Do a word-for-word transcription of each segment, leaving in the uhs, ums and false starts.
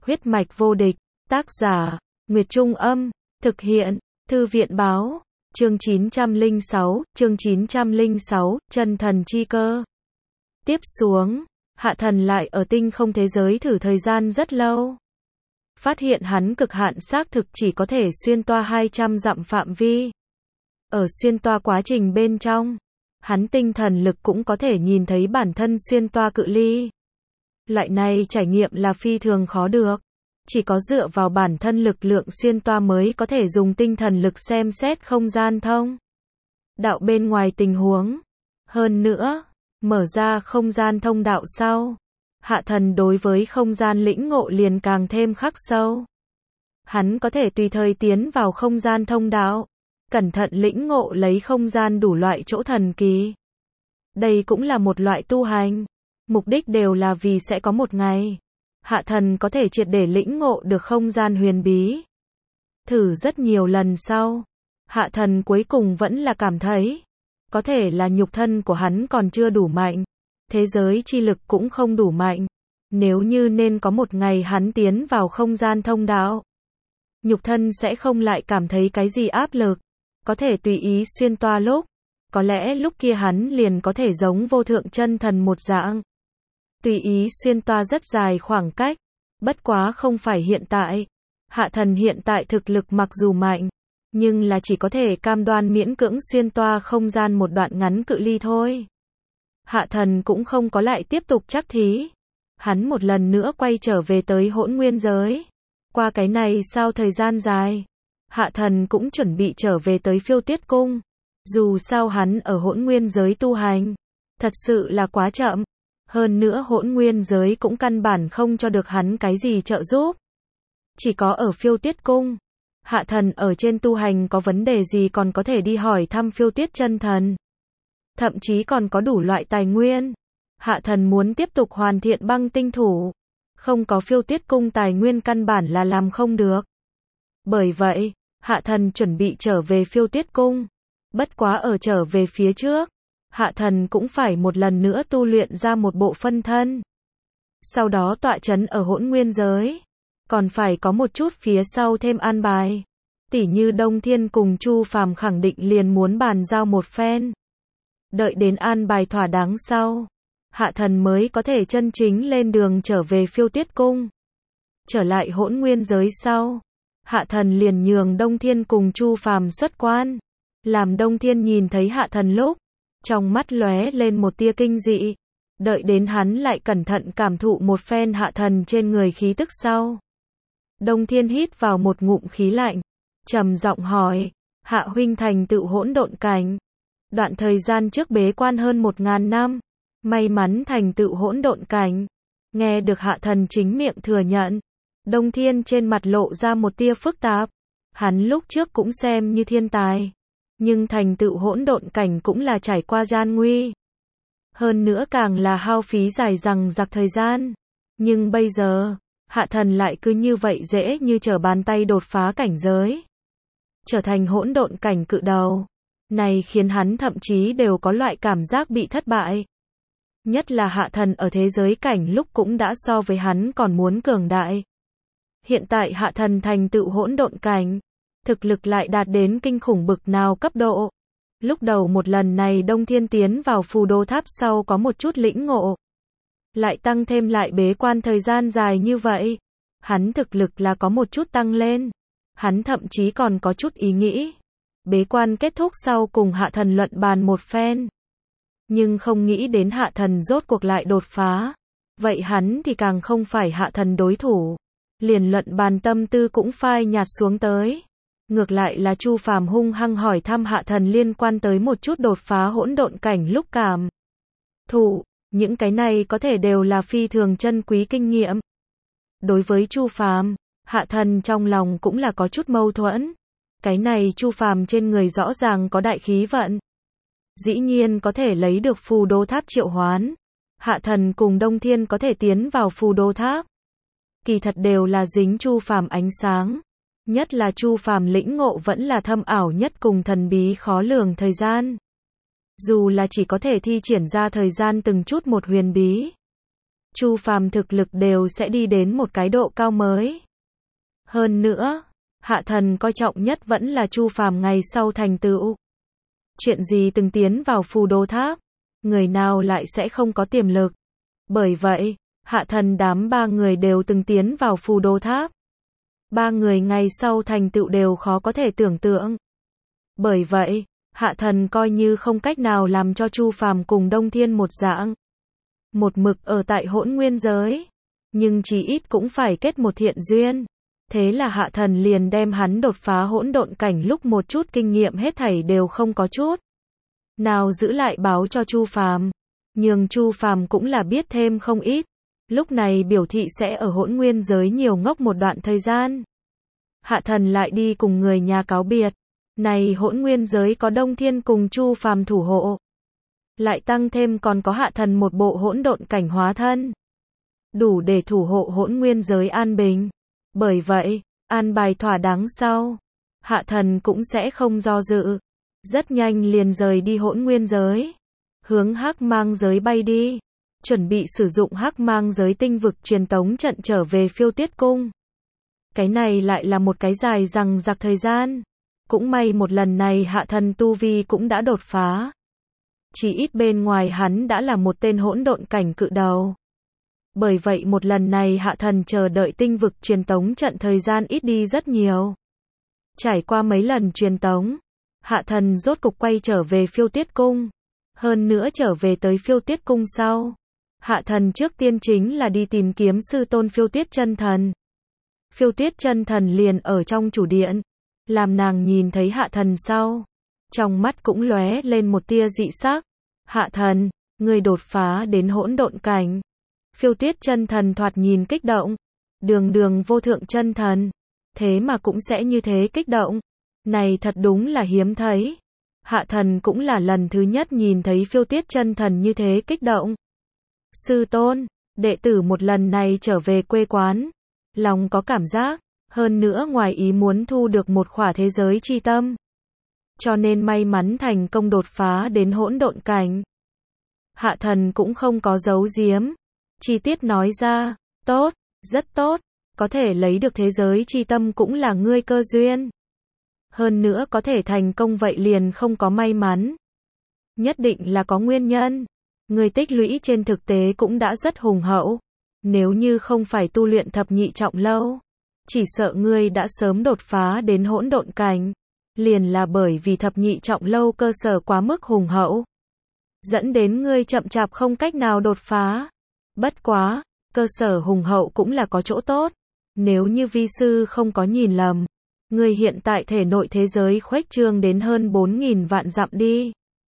Huyết mạch vô địch, tác giả, Nguyệt Trung Âm, thực hiện, Thư viện Báo, chương chín trăm lẻ sáu, chương chín trăm lẻ sáu, chân thần chi cơ. Tiếp xuống, Hạ Thần lại ở tinh không thế giới thử thời gian rất lâu. Phát hiện hắn cực hạn xác thực chỉ có thể xuyên toa hai trăm dặm phạm vi. Ở xuyên toa quá trình bên trong, hắn tinh thần lực cũng có thể nhìn thấy bản thân xuyên toa cự ly. Loại này trải nghiệm là phi thường khó được. Chỉ có dựa vào bản thân lực lượng xuyên toa mới có thể dùng tinh thần lực xem xét không gian thông đạo bên ngoài tình huống. Hơn nữa, mở ra không gian thông đạo sau, Hạ Thần đối với không gian lĩnh ngộ liền càng thêm khắc sâu. Hắn có thể tùy thời tiến vào không gian thông đạo, cẩn thận lĩnh ngộ lấy không gian đủ loại chỗ thần kỳ. Đây cũng là một loại tu hành, mục đích đều là vì sẽ có một ngày, Hạ Thần có thể triệt để lĩnh ngộ được không gian huyền bí. Thử rất nhiều lần sau, Hạ Thần cuối cùng vẫn là cảm thấy, có thể là nhục thân của hắn còn chưa đủ mạnh, thế giới chi lực cũng không đủ mạnh. Nếu như nên có một ngày hắn tiến vào không gian thông đạo, nhục thân sẽ không lại cảm thấy cái gì áp lực, có thể tùy ý xuyên toa lúc, có lẽ lúc kia hắn liền có thể giống vô thượng chân thần một dạng. Tùy ý xuyên toa rất dài khoảng cách, bất quá không phải hiện tại. Hạ Thần hiện tại thực lực mặc dù mạnh, nhưng là chỉ có thể cam đoan miễn cưỡng xuyên toa không gian một đoạn ngắn cự ly thôi. Hạ Thần cũng không có lại tiếp tục chắc thí. Hắn một lần nữa quay trở về tới hỗn nguyên giới. Qua cái này sau thời gian dài, Hạ Thần cũng chuẩn bị trở về tới Phiêu Tuyết Cung. Dù sao hắn ở hỗn nguyên giới tu hành, thật sự là quá chậm. Hơn nữa hỗn nguyên giới cũng căn bản không cho được hắn cái gì trợ giúp. Chỉ có ở Phiêu Tuyết Cung, Hạ Thần ở trên tu hành có vấn đề gì còn có thể đi hỏi thăm Phiêu Tuyết chân thần. Thậm chí còn có đủ loại tài nguyên. Hạ Thần muốn tiếp tục hoàn thiện băng tinh thủ. Không có Phiêu Tuyết Cung tài nguyên căn bản là làm không được. Bởi vậy, Hạ Thần chuẩn bị trở về Phiêu Tuyết Cung. Bất quá ở trở về phía trước, Hạ Thần cũng phải một lần nữa tu luyện ra một bộ phân thân. Sau đó tọa chấn ở hỗn nguyên giới. Còn phải có một chút phía sau thêm an bài. Tỉ như Đông Thiên cùng Chu Phàm khẳng định liền muốn bàn giao một phen. Đợi đến an bài thỏa đáng sau, Hạ Thần mới có thể chân chính lên đường trở về Phiêu Tuyết Cung. Trở lại hỗn nguyên giới sau, Hạ Thần liền nhường Đông Thiên cùng Chu Phàm xuất quan. Làm Đông Thiên nhìn thấy Hạ Thần lúc, trong mắt lóe lên một tia kinh dị. Đợi đến hắn lại cẩn thận cảm thụ một phen Hạ Thần trên người khí tức sau, Đông Thiên hít vào một ngụm khí lạnh, trầm giọng hỏi, Hạ huynh thành tựu hỗn độn cảnh. Đoạn thời gian trước bế quan hơn một ngàn năm, may mắn thành tựu hỗn độn cảnh. Nghe được Hạ Thần chính miệng thừa nhận, Đông Thiên trên mặt lộ ra một tia phức tạp. Hắn lúc trước cũng xem như thiên tài, nhưng thành tựu hỗn độn cảnh cũng là trải qua gian nguy. Hơn nữa càng là hao phí dài dằng dặc thời gian. Nhưng bây giờ, Hạ Thần lại cứ như vậy dễ như trở bàn tay đột phá cảnh giới, trở thành hỗn độn cảnh cự đầu. Này khiến hắn thậm chí đều có loại cảm giác bị thất bại. Nhất là Hạ Thần ở thế giới cảnh lúc cũng đã so với hắn còn muốn cường đại. Hiện tại Hạ Thần thành tựu hỗn độn cảnh, thực lực lại đạt đến kinh khủng bực nào cấp độ. Lúc đầu một lần này Đông Thiên tiến vào Phù Đô Tháp sau có một chút lĩnh ngộ, lại tăng thêm lại bế quan thời gian dài như vậy, hắn thực lực là có một chút tăng lên. Hắn thậm chí còn có chút ý nghĩ bế quan kết thúc sau cùng Hạ Thần luận bàn một phen. Nhưng không nghĩ đến Hạ Thần rốt cuộc lại đột phá. Vậy hắn thì càng không phải Hạ Thần đối thủ. Liền luận bàn tâm tư cũng phai nhạt xuống tới. Ngược lại là Chu Phàm hung hăng hỏi thăm Hạ Thần liên quan tới một chút đột phá hỗn độn cảnh lúc cảm thụ. Những cái này có thể đều là phi thường chân quý kinh nghiệm. Đối với Chu Phàm, Hạ Thần trong lòng cũng là có chút mâu thuẫn. Cái này Chu Phàm trên người rõ ràng có đại khí vận, dĩ nhiên có thể lấy được Phù Đô Tháp triệu hoán. Hạ Thần cùng Đông Thiên có thể tiến vào Phù Đô Tháp, kỳ thật đều là dính Chu Phàm ánh sáng. Nhất là Chu Phàm lĩnh ngộ vẫn là thâm ảo nhất cùng thần bí khó lường thời gian. Dù là chỉ có thể thi triển ra thời gian từng chút một huyền bí, Chu Phàm thực lực đều sẽ đi đến một cái độ cao mới. Hơn nữa, Hạ Thần coi trọng nhất vẫn là Chu Phàm ngày sau thành tựu. Chuyện gì từng tiến vào Phù Đồ Tháp, người nào lại sẽ không có tiềm lực. Bởi vậy, Hạ Thần đám ba người đều từng tiến vào Phù Đồ Tháp. Ba người ngày sau thành tựu đều khó có thể tưởng tượng. Bởi vậy, Hạ Thần coi như không cách nào làm cho Chu Phàm cùng Đông Thiên một dạng. Một mực ở tại hỗn nguyên giới. Nhưng chí ít cũng phải kết một thiện duyên. Thế là Hạ Thần liền đem hắn đột phá hỗn độn cảnh lúc một chút kinh nghiệm hết thảy đều không có chút nào giữ lại báo cho Chu Phàm. Nhưng Chu Phàm cũng là biết thêm không ít. Lúc này biểu thị sẽ ở hỗn nguyên giới nhiều ngốc một đoạn thời gian. Hạ Thần lại đi cùng người nhà cáo biệt. Này hỗn nguyên giới có Đông Thiên cùng Chu Phàm thủ hộ. Lại tăng thêm còn có Hạ Thần một bộ hỗn độn cảnh hóa thân. Đủ để thủ hộ hỗn nguyên giới an bình. Bởi vậy, an bài thỏa đáng sau, Hạ Thần cũng sẽ không do dự. Rất nhanh liền rời đi hỗn nguyên giới. Hướng Hắc Mang giới bay đi. Chuẩn bị sử dụng Hắc Mang giới tinh vực truyền tống trận trở về Phiêu Tuyết Cung. Cái này lại là một cái dài dằng dặc thời gian. Cũng may một lần này Hạ Thần tu vi cũng đã đột phá. Chỉ ít bên ngoài hắn đã là một tên hỗn độn cảnh cự đầu. Bởi vậy một lần này Hạ Thần chờ đợi tinh vực truyền tống trận thời gian ít đi rất nhiều. Trải qua mấy lần truyền tống, Hạ Thần rốt cục quay trở về Phiêu Tuyết Cung. Hơn nữa trở về tới Phiêu Tuyết Cung sau. Hạ Thần trước tiên chính là đi tìm kiếm sư tôn Phiêu Tuyết Chân Thần. Phiêu Tuyết Chân Thần liền ở trong chủ điện. Làm nàng nhìn thấy Hạ Thần sau. Trong mắt cũng lóe lên một tia dị sắc. Hạ Thần, ngươi đột phá đến hỗn độn cảnh. Phiêu Tuyết Chân Thần thoạt nhìn kích động. Đường đường vô thượng chân thần. Thế mà cũng sẽ như thế kích động. Này thật đúng là hiếm thấy. Hạ Thần cũng là lần thứ nhất nhìn thấy Phiêu Tuyết Chân Thần như thế kích động. Sư tôn, đệ tử một lần này trở về quê quán. Lòng có cảm giác. Hơn nữa ngoài ý muốn thu được một khỏa thế giới chi tâm. Cho nên may mắn thành công đột phá đến hỗn độn cảnh. Hạ Thần cũng không có giấu giếm. Chi tiết nói ra, tốt, rất tốt, có thể lấy được thế giới chi tâm cũng là ngươi cơ duyên. Hơn nữa có thể thành công vậy liền không có may mắn. Nhất định là có nguyên nhân. Ngươi tích lũy trên thực tế cũng đã rất hùng hậu. Nếu như không phải tu luyện thập nhị trọng lâu, chỉ sợ ngươi đã sớm đột phá đến hỗn độn cảnh. Liền là bởi vì thập nhị trọng lâu cơ sở quá mức hùng hậu. Dẫn đến ngươi chậm chạp không cách nào đột phá. Bất quá, cơ sở hùng hậu cũng là có chỗ tốt. Nếu như vi sư không có nhìn lầm, ngươi hiện tại thể nội thế giới khuếch trương đến hơn bốn nghìn vạn dặm đi.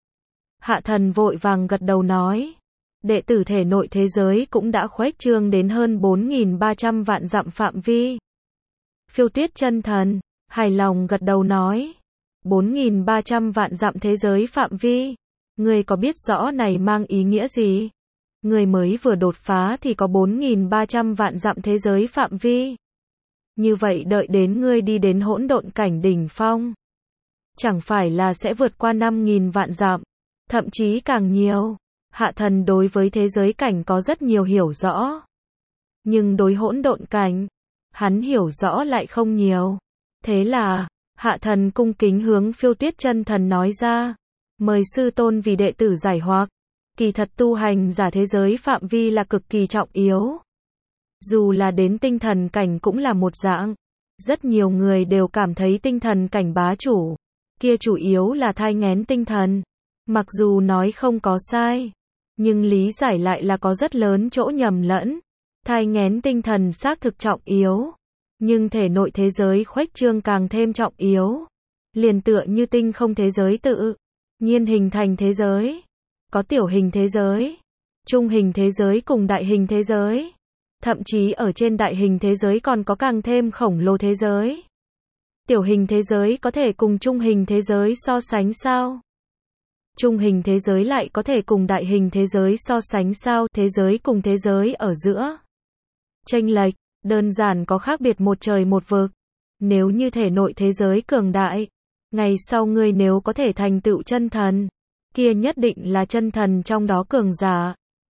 Hạ Thần vội vàng gật đầu nói. Đệ tử thể nội thế giới cũng đã khuếch trương đến hơn bốn nghìn ba trăm vạn dặm phạm vi. Phiêu Tuyết Chân Thần, hài lòng gật đầu nói. bốn nghìn ba trăm vạn dặm thế giới phạm vi. Ngươi có biết rõ này mang ý nghĩa gì? Ngươi mới vừa đột phá thì có bốn nghìn ba trăm vạn dặm thế giới phạm vi. Như vậy đợi đến ngươi đi đến hỗn độn cảnh đỉnh phong. Chẳng phải là sẽ vượt qua năm nghìn vạn dặm. Thậm chí càng nhiều. Hạ Thần đối với thế giới cảnh có rất nhiều hiểu rõ. Nhưng đối hỗn độn cảnh, hắn hiểu rõ lại không nhiều. Thế là, Hạ Thần cung kính hướng Phiêu Tuyết Chân Thần nói ra. Mời sư tôn vì đệ tử giải hoặc. Kỳ thật tu hành giả thế giới phạm vi là cực kỳ trọng yếu. Dù là đến tinh thần cảnh cũng là một dạng. Rất nhiều người đều cảm thấy tinh thần cảnh bá chủ. Kia chủ yếu là thai nghén tinh thần. Mặc dù nói không có sai. Nhưng lý giải lại là có rất lớn chỗ nhầm lẫn. Thai nghén tinh thần xác thực trọng yếu. Nhưng thể nội thế giới khuếch trương càng thêm trọng yếu. Liền tựa như tinh không thế giới tự nhiên hình thành thế giới. Có tiểu hình thế giới, trung hình thế giới cùng đại hình thế giới. Thậm chí ở trên đại hình thế giới còn có càng thêm khổng lồ thế giới. Tiểu hình thế giới có thể cùng trung hình thế giới so sánh sao? Trung hình thế giới lại có thể cùng đại hình thế giới so sánh sao? Thế giới cùng thế giới ở giữa chênh lệch, đơn giản có khác biệt một trời một vực. Nếu như thể nội thế giới cường đại, ngày sau ngươi nếu có thể thành tựu chân thần, kia nhất định là chân thần trong đó cường giả.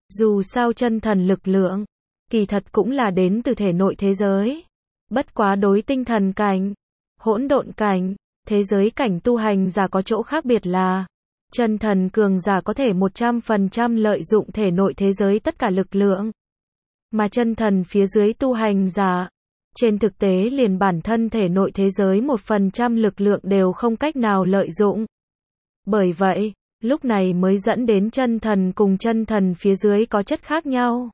Dù sao chân thần lực lượng, kỳ thật cũng là đến từ thể nội thế giới. Bất quá đối tinh thần cảnh, hỗn độn cảnh, thế giới cảnh tu hành giả có chỗ khác biệt là, chân thần cường giả có thể một trăm phần trăm lợi dụng thể nội thế giới tất cả lực lượng. Mà chân thần phía dưới tu hành giả, trên thực tế liền bản thân thể nội thế giới một phần trăm lực lượng đều không cách nào lợi dụng. Bởi vậy, lúc này mới dẫn đến chân thần cùng chân thần phía dưới có chất khác nhau.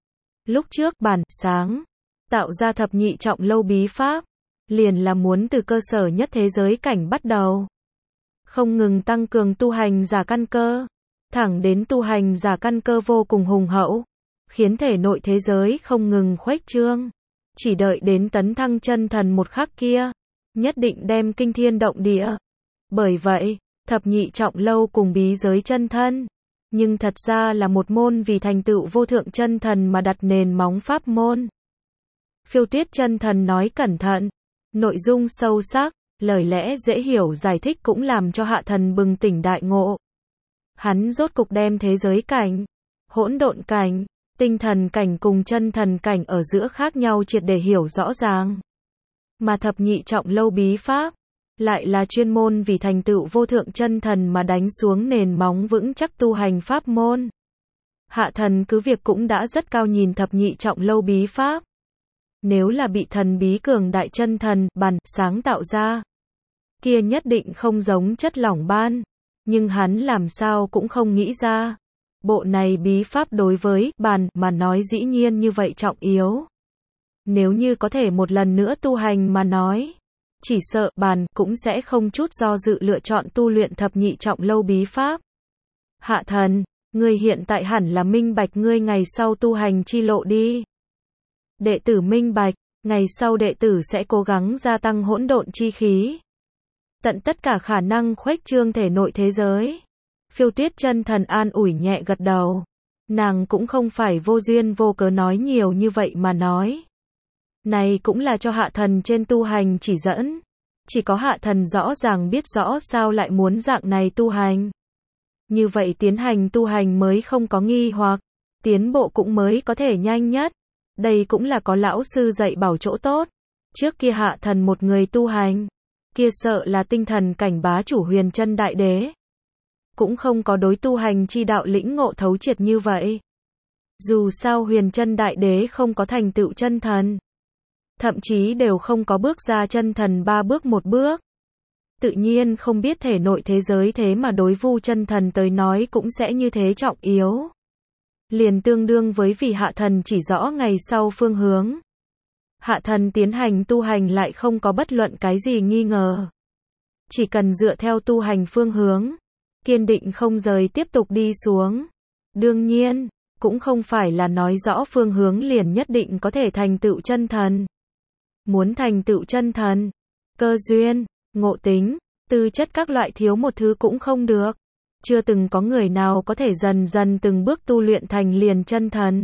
Lúc trước bản sáng tạo ra thập nhị trọng lâu bí pháp, liền là muốn từ cơ sở nhất thế giới cảnh bắt đầu, không ngừng tăng cường tu hành giả căn cơ, thẳng đến tu hành giả căn cơ vô cùng hùng hậu, khiến thể nội thế giới không ngừng khuếch trương, chỉ đợi đến tấn thăng chân thần một khắc kia, nhất định đem kinh thiên động địa. Bởi vậy, thập nhị trọng lâu cùng bí giới chân thân, nhưng thật ra là một môn vì thành tựu vô thượng chân thần mà đặt nền móng pháp môn. Phiêu Tuyết chân thần nói cẩn thận, nội dung sâu sắc, lời lẽ dễ hiểu giải thích cũng làm cho Hạ Thần bừng tỉnh đại ngộ. Hắn rốt cục đem thế giới cảnh, hỗn độn cảnh, tinh thần cảnh cùng chân thần cảnh ở giữa khác nhau triệt để hiểu rõ ràng. Mà thập nhị trọng lâu bí pháp, lại là chuyên môn vì thành tựu vô thượng chân thần mà đánh xuống nền móng vững chắc tu hành pháp môn. Hạ Thần cứ việc cũng đã rất cao nhìn thập nhị trọng lâu bí pháp. Nếu là bị thần bí cường đại chân thần, bản, sáng tạo ra, kia nhất định không giống chất lỏng ban. Nhưng hắn làm sao cũng không nghĩ ra. Bộ này bí pháp đối với, bản, mà nói dĩ nhiên như vậy trọng yếu. Nếu như có thể một lần nữa tu hành mà nói, chỉ sợ, bản, cũng sẽ không chút do dự lựa chọn tu luyện thập nhị trọng lâu bí pháp. Hạ Thần, ngươi hiện tại hẳn là minh bạch ngươi ngày sau tu hành chi lộ đi. Đệ tử minh bạch, ngày sau đệ tử sẽ cố gắng gia tăng hỗn độn chi khí, tận tất cả khả năng khuếch trương thể nội thế giới. Phiêu Tuyết chân thần an ủi nhẹ gật đầu. Nàng cũng không phải vô duyên vô cớ nói nhiều như vậy mà nói. Này cũng là cho Hạ Thần trên tu hành chỉ dẫn. Chỉ có Hạ Thần rõ ràng biết rõ sao lại muốn dạng này tu hành. Như vậy tiến hành tu hành mới không có nghi hoặc, tiến bộ cũng mới có thể nhanh nhất. Đây cũng là có lão sư dạy bảo chỗ tốt. Trước kia Hạ Thần một người tu hành, kia sợ là tinh thần cảnh bá chủ Huyền Chân Đại Đế. Cũng không có đối tu hành chi đạo lĩnh ngộ thấu triệt như vậy. Dù sao Huyền Chân Đại Đế không có thành tựu chân thần, thậm chí đều không có bước ra chân thần ba bước một bước. Tự nhiên không biết thể nội thế giới thế mà đối Vu chân thần tới nói cũng sẽ như thế trọng yếu. Liền tương đương với vì Hạ Thần chỉ rõ ngày sau phương hướng. Hạ Thần tiến hành tu hành lại không có bất luận cái gì nghi ngờ. Chỉ cần dựa theo tu hành phương hướng, kiên định không rời tiếp tục đi xuống. Đương nhiên, cũng không phải là nói rõ phương hướng liền nhất định có thể thành tựu chân thần. Muốn thành tựu chân thần, cơ duyên, ngộ tính, tư chất các loại thiếu một thứ cũng không được. Chưa từng có người nào có thể dần dần từng bước tu luyện thành liền chân thần.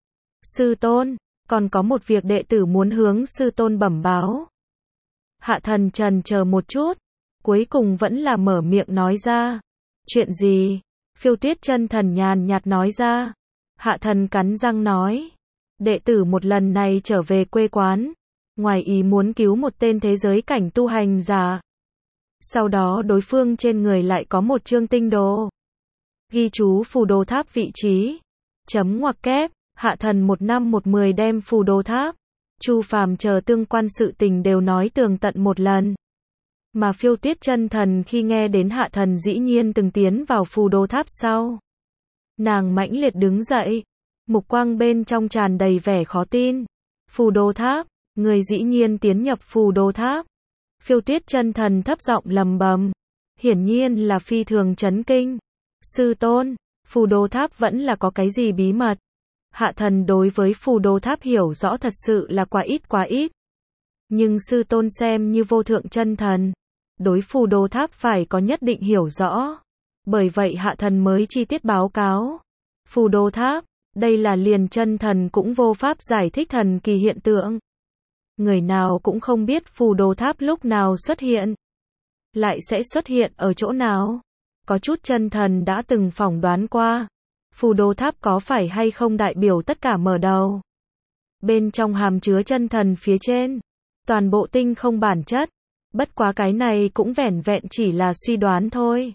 Sư tôn, còn có một việc đệ tử muốn hướng sư tôn bẩm báo. Hạ Thần trần chờ một chút, cuối cùng vẫn là mở miệng nói ra. Chuyện gì? Phiêu Tuyết chân thần nhàn nhạt nói ra. Hạ Thần cắn răng nói. Đệ tử một lần này trở về quê quán, ngoài ý muốn cứu một tên thế giới cảnh tu hành giả. Sau đó đối phương trên người lại có một chương tinh đồ. Ghi chú phù đồ tháp vị trí. Chấm ngoặc kép, Hạ Thần một năm một mười đem phù đồ tháp, Chu Phàm chờ tương quan sự tình đều nói tường tận một lần. Mà Phiêu Tuyết chân thần khi nghe đến Hạ Thần dĩ nhiên từng tiến vào phù đồ tháp sau, nàng mãnh liệt đứng dậy, mục quang bên trong tràn đầy vẻ khó tin. Phù đồ tháp, người dĩ nhiên tiến nhập phù đồ tháp. Phiêu Tuyết chân thần thấp giọng lầm bầm, hiển nhiên là phi thường chấn kinh. Sư tôn, phù đồ tháp vẫn là có cái gì bí mật? Hạ Thần đối với phù đồ tháp hiểu rõ thật sự là quá ít quá ít. Nhưng sư tôn xem như vô thượng chân thần, đối phù đồ tháp phải có nhất định hiểu rõ. Bởi vậy Hạ Thần mới chi tiết báo cáo. Phù đồ tháp, đây là liền chân thần cũng vô pháp giải thích thần kỳ hiện tượng. Người nào cũng không biết phù đồ tháp lúc nào xuất hiện, lại sẽ xuất hiện ở chỗ nào. Có chút chân thần đã từng phỏng đoán qua, Phù đồ tháp có phải hay không đại biểu tất cả mở đầu? Bên trong hàm chứa chân thần phía trên, toàn bộ tinh không bản chất. Bất quá cái này cũng vẻn vẹn chỉ là suy đoán thôi.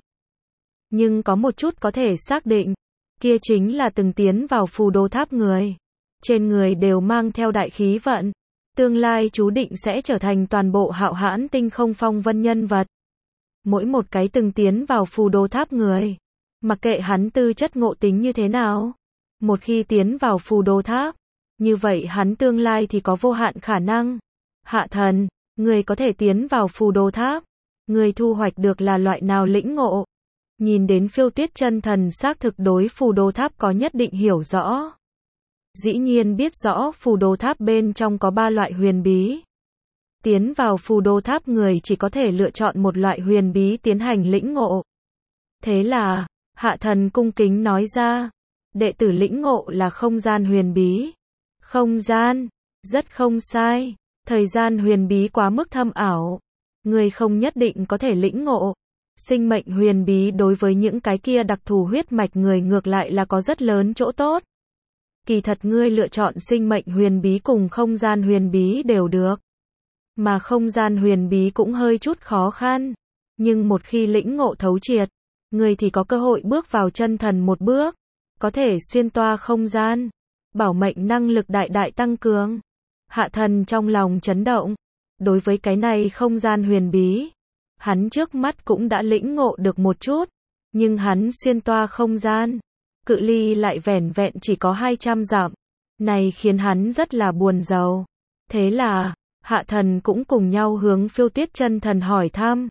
Nhưng có một chút có thể xác định, kia chính là từng tiến vào phù đồ tháp người. Trên người đều mang theo đại khí vận. Tương lai chú định sẽ trở thành toàn bộ hạo hãn tinh không phong vân nhân vật. Mỗi một cái từng tiến vào phù đồ tháp người, mặc kệ hắn tư chất ngộ tính như thế nào, một khi tiến vào phù đồ tháp, như vậy hắn tương lai thì có vô hạn khả năng. Hạ thần, người có thể tiến vào phù đồ tháp, người thu hoạch được là loại nào lĩnh ngộ? Nhìn đến Phiêu Tuyết chân thần xác thực đối phù đồ tháp có nhất định hiểu rõ. Dĩ nhiên biết rõ phù đồ tháp bên trong có ba loại huyền bí. Tiến vào phù đồ tháp người chỉ có thể lựa chọn một loại huyền bí tiến hành lĩnh ngộ. Thế là, hạ thần cung kính nói ra, đệ tử lĩnh ngộ là không gian huyền bí. Không gian, rất không sai, thời gian huyền bí quá mức thâm ảo. Người không nhất định có thể lĩnh ngộ. Sinh mệnh huyền bí đối với những cái kia đặc thù huyết mạch người ngược lại là có rất lớn chỗ tốt. Kỳ thật ngươi lựa chọn sinh mệnh huyền bí cùng không gian huyền bí đều được. Mà không gian huyền bí cũng hơi chút khó khăn. Nhưng một khi lĩnh ngộ thấu triệt, ngươi thì có cơ hội bước vào chân thần một bước. Có thể xuyên toa không gian. Bảo mệnh năng lực đại đại tăng cường. Hạ thần trong lòng chấn động. Đối với cái này không gian huyền bí, hắn trước mắt cũng đã lĩnh ngộ được một chút. Nhưng hắn xuyên toa không gian, cự ly lại vẻn vẹn chỉ có hai trăm dặm. Này khiến hắn rất là buồn rầu. Thế là, hạ thần cũng cùng nhau hướng Phiêu Tuyết chân thần hỏi thăm.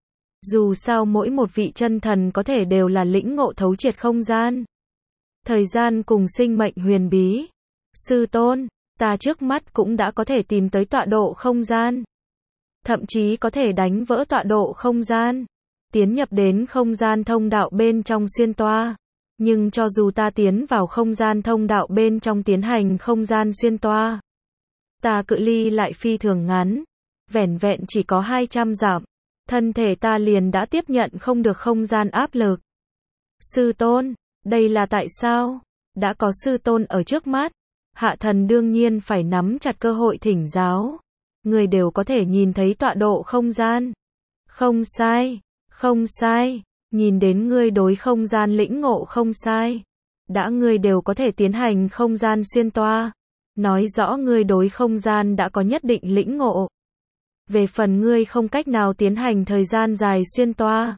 Dù sao mỗi một vị chân thần có thể đều là lĩnh ngộ thấu triệt không gian, thời gian cùng sinh mệnh huyền bí. Sư tôn, ta trước mắt cũng đã có thể tìm tới tọa độ không gian. Thậm chí có thể đánh vỡ tọa độ không gian. Tiến nhập đến không gian thông đạo bên trong xuyên toa. Nhưng cho dù ta tiến vào không gian thông đạo bên trong tiến hành không gian xuyên toa, ta cự ly lại phi thường ngắn. Vẻn vẹn chỉ có hai trăm dặm. Thân thể ta liền đã tiếp nhận không được không gian áp lực. Sư tôn, đây là tại sao? Đã có sư tôn ở trước mắt. Hạ thần đương nhiên phải nắm chặt cơ hội thỉnh giáo. Người đều có thể nhìn thấy tọa độ không gian. Không sai, không sai. Nhìn đến ngươi đối không gian lĩnh ngộ không sai. Đã ngươi đều có thể tiến hành không gian xuyên toa. Nói rõ ngươi đối không gian đã có nhất định lĩnh ngộ. Về phần ngươi không cách nào tiến hành thời gian dài xuyên toa.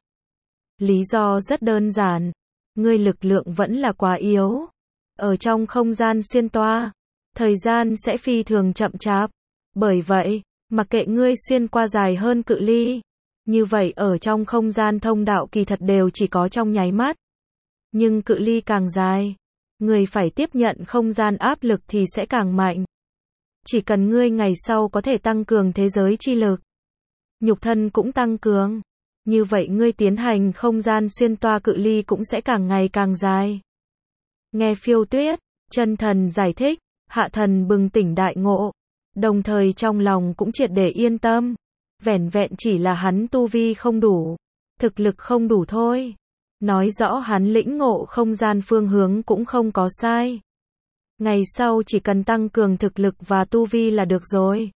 Lý do rất đơn giản. Ngươi lực lượng vẫn là quá yếu. Ở trong không gian xuyên toa, thời gian sẽ phi thường chậm chạp. Bởi vậy, mặc kệ ngươi xuyên qua dài hơn cự ly, như vậy ở trong không gian thông đạo kỳ thật đều chỉ có trong nháy mắt. Nhưng cự ly càng dài, ngươi phải tiếp nhận không gian áp lực thì sẽ càng mạnh. Chỉ cần ngươi ngày sau có thể tăng cường thế giới chi lực, nhục thân cũng tăng cường, như vậy ngươi tiến hành không gian xuyên toa cự ly cũng sẽ càng ngày càng dài. Nghe Phiêu Tuyết chân thần giải thích, hạ thần bừng tỉnh đại ngộ, đồng thời trong lòng cũng triệt để yên tâm. Vẻn vẹn chỉ là hắn tu vi không đủ, thực lực không đủ thôi. Nói rõ hắn lĩnh ngộ không gian phương hướng cũng không có sai. Ngày sau chỉ cần tăng cường thực lực và tu vi là được rồi.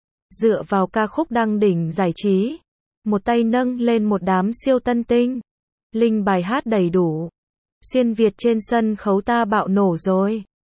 Dựa vào ca khúc đăng đỉnh giải trí, một tay nâng lên một đám siêu tân tinh. Linh bài hát đầy đủ. Xuyên Việt trên sân khấu ta bạo nổ rồi.